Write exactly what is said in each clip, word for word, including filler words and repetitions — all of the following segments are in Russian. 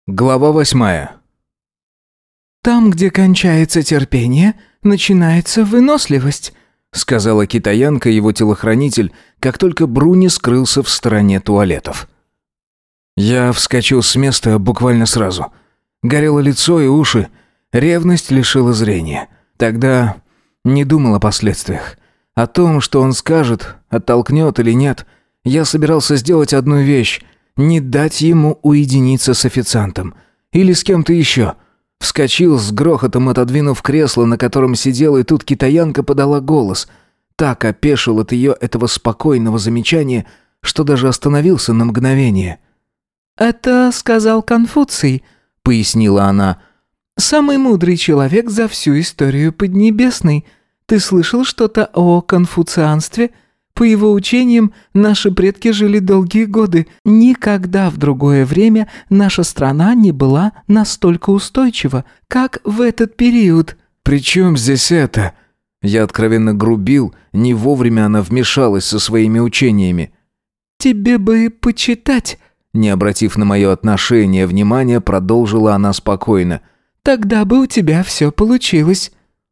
Глава восьмая. «Там, где кончается терпение, начинается выносливость», сказала китаянка, его телохранитель, как только Бруни скрылся в стороне туалетов. Я вскочил с места буквально сразу. Горело лицо и уши, ревность лишила зрения. Тогда не думал о последствиях. О том, что он скажет, оттолкнет или нет. Я собирался сделать одну вещь — не дать ему уединиться с официантом. Или с кем-то еще. Вскочил с грохотом, отодвинув кресло, на котором сидела, и тут китаянка подала голос. Так опешил от ее этого спокойного замечания, что даже остановился на мгновение. «Это сказал Конфуций», — пояснила она. «Самый мудрый человек за всю историю Поднебесной. Ты слышал что-то о конфуцианстве? По его учениям, наши предки жили долгие годы. Никогда в другое время наша страна не была настолько устойчива, как в этот период». «При чем здесь это?» Я откровенно грубил, не вовремя она вмешалась со своими учениями. «Тебе бы почитать», — не обратив на мое отношение внимания, продолжила она спокойно. «Тогда бы у тебя все получилось».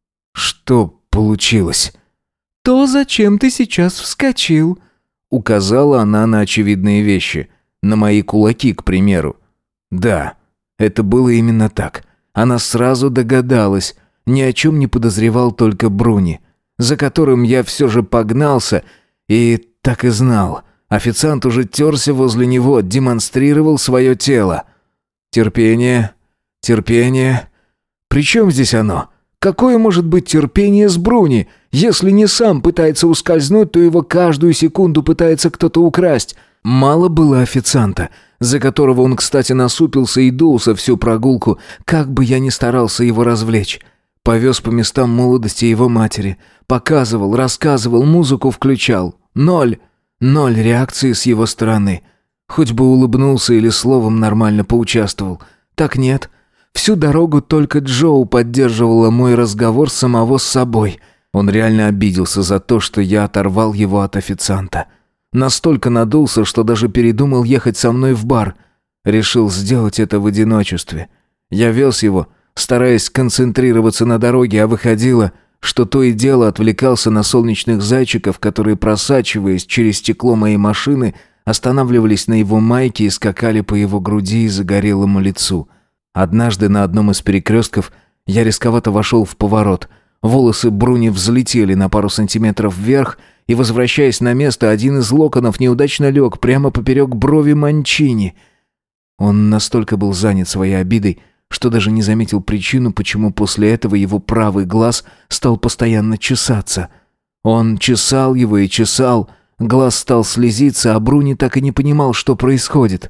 «Что получилось?» «То, зачем ты сейчас вскочил», — указала она на очевидные вещи. На мои кулаки, к примеру. Да, это было именно так. Она сразу догадалась. Ни о чем не подозревал только Бруни, за которым я все же погнался и так и знал. Официант уже терся возле него, демонстрировал свое тело. Терпение, терпение. При чем здесь оно? Какое может быть терпение с Бруни? Если не сам пытается ускользнуть, то его каждую секунду пытается кто-то украсть. Мало было официанта, за которого он, кстати, насупился и дулся всю прогулку, как бы я ни старался его развлечь. Повез по местам молодости его матери. Показывал, рассказывал, музыку включал. Ноль. Ноль реакции с его стороны. Хоть бы улыбнулся или словом нормально поучаствовал. Так нет. Всю дорогу только Джоу поддерживала мой разговор самого с собой. Он реально обиделся за то, что я оторвал его от официанта. Настолько надулся, что даже передумал ехать со мной в бар. Решил сделать это в одиночестве. Я вез его, стараясь концентрироваться на дороге, а выходило, что то и дело отвлекался на солнечных зайчиков, которые, просачиваясь через стекло моей машины, останавливались на его майке и скакали по его груди и загорелому лицу. Однажды на одном из перекрестков я рисковато вошел в поворот. Волосы Бруни взлетели на пару сантиметров вверх, и, возвращаясь на место, один из локонов неудачно лег прямо поперек брови Манчини. Он настолько был занят своей обидой, что даже не заметил причину, почему после этого его правый глаз стал постоянно чесаться. Он чесал его и чесал, глаз стал слезиться, а Бруни так и не понимал, что происходит.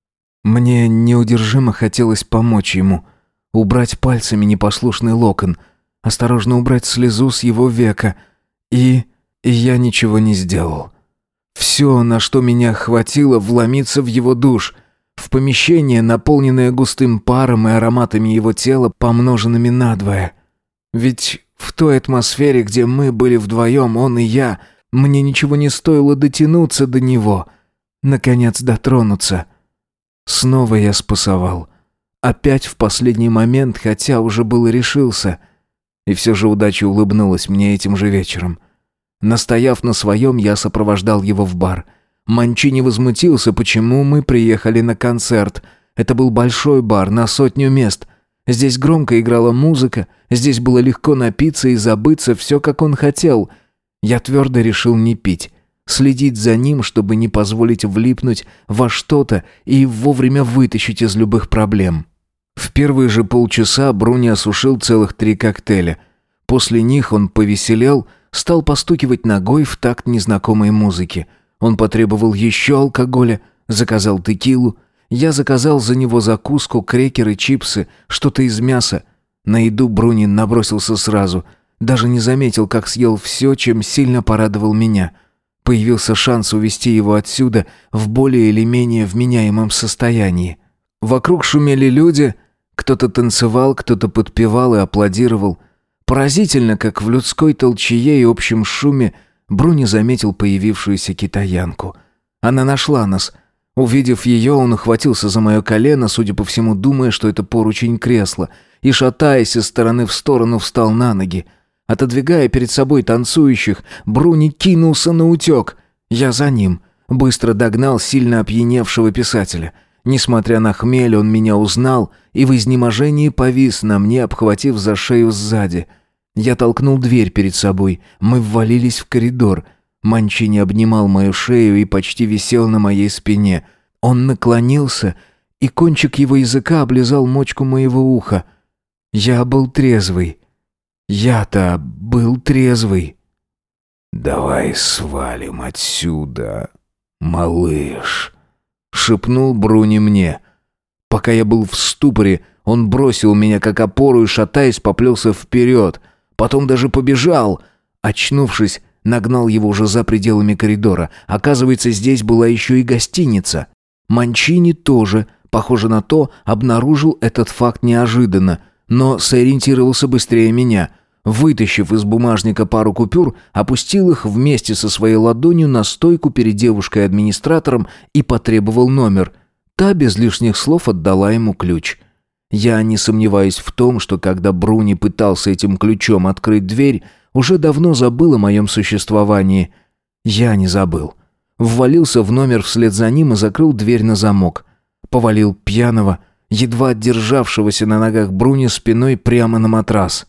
Мне неудержимо хотелось помочь ему, убрать пальцами непослушный локон, осторожно убрать слезу с его века, и... и я ничего не сделал. Все, на что меня хватило, вломиться в его душ, в помещение, наполненное густым паром и ароматами его тела, помноженными надвое. Ведь в той атмосфере, где мы были вдвоем, он и я, мне ничего не стоило дотянуться до него, наконец дотронуться. Снова я спасовал. Опять в последний момент, хотя уже было решился. И все же удача улыбнулась мне этим же вечером. Настояв на своем, я сопровождал его в бар. Манчини возмутился, почему мы приехали на концерт. Это был большой бар на сотню мест. Здесь громко играла музыка, здесь было легко напиться и забыться, все как он хотел. Я твердо решил не пить. Следить за ним, чтобы не позволить влипнуть во что-то и вовремя вытащить из любых проблем. В первые же полчаса Бруни осушил целых три коктейля. После них он повеселел, стал постукивать ногой в такт незнакомой музыки. Он потребовал еще алкоголя, заказал текилу. Я заказал за него закуску, крекеры, чипсы, что-то из мяса. На еду Бруни набросился сразу. Даже не заметил, как съел все, чем сильно порадовал меня. Появился шанс увести его отсюда в более или менее вменяемом состоянии. Вокруг шумели люди, кто-то танцевал, кто-то подпевал и аплодировал. Поразительно, как в людской толчее и общем шуме Бруни заметил появившуюся китаянку. Она нашла нас. Увидев ее, он ухватился за мое колено, судя по всему, думая, что это поручень кресла, и, шатаясь из стороны в сторону, встал на ноги. Отодвигая перед собой танцующих, Бруни кинулся на утек. Я за ним. Быстро догнал сильно опьяневшего писателя. Несмотря на хмель, он меня узнал и в изнеможении повис на мне, обхватив за шею сзади. Я толкнул дверь перед собой. Мы ввалились в коридор. Манчини обнимал мою шею и почти висел на моей спине. Он наклонился, и кончик его языка облизал мочку моего уха. Я был трезвый. Я-то был трезвый. «Давай свалим отсюда, малыш», — шепнул Бруни мне. Пока я был в ступоре, он бросил меня как опору и, шатаясь, поплелся вперед. Потом даже побежал. Очнувшись, нагнал его уже за пределами коридора. Оказывается, здесь была еще и гостиница. Манчини тоже, похоже на то, обнаружил этот факт неожиданно, но сориентировался быстрее меня. Вытащив из бумажника пару купюр, опустил их вместе со своей ладонью на стойку перед девушкой-администратором и потребовал номер. Та без лишних слов отдала ему ключ. Я не сомневаюсь в том, что когда Бруни пытался этим ключом открыть дверь, уже давно забыл о моем существовании. Я не забыл. Ввалился в номер вслед за ним и закрыл дверь на замок. Повалил пьяного, едва державшегося на ногах Бруни спиной прямо на матрас.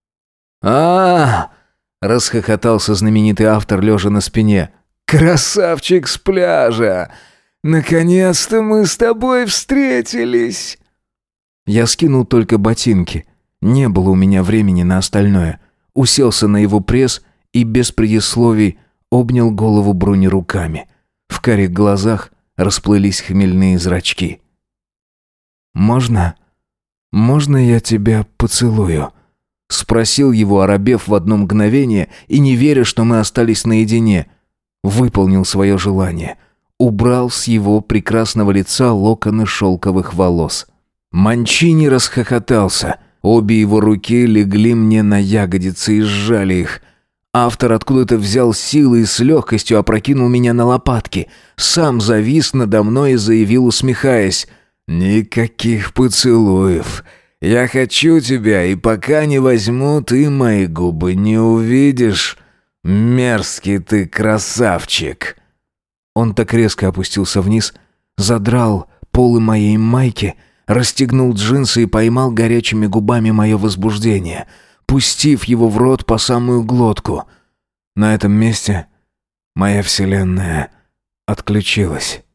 а, расхохотался знаменитый автор, лежа на спине. «Красавчик с пляжа! Наконец-то мы с тобой встретились!» Я скинул только ботинки. Не было у меня времени на остальное. Уселся на его пресс и без предисловий обнял голову Бруни руками. В карих глазах расплылись хмельные зрачки. «Можно? Можно я тебя поцелую?» Спросил его, оробев в одно мгновение и не веря, что мы остались наедине. Выполнил свое желание. Убрал с его прекрасного лица локоны шелковых волос. Манчини расхохотался. Обе его руки легли мне на ягодицы и сжали их. Автор откуда-то взял силы и с легкостью опрокинул меня на лопатки. Сам завис надо мной и заявил, усмехаясь: «Никаких поцелуев. Я хочу тебя, и пока не возьму, ты мои губы не увидишь. Мерзкий ты красавчик». Он так резко опустился вниз, задрал полы моей майки, расстегнул джинсы и поймал горячими губами мое возбуждение, пустив его в рот по самую глотку. На этом месте моя вселенная отключилась.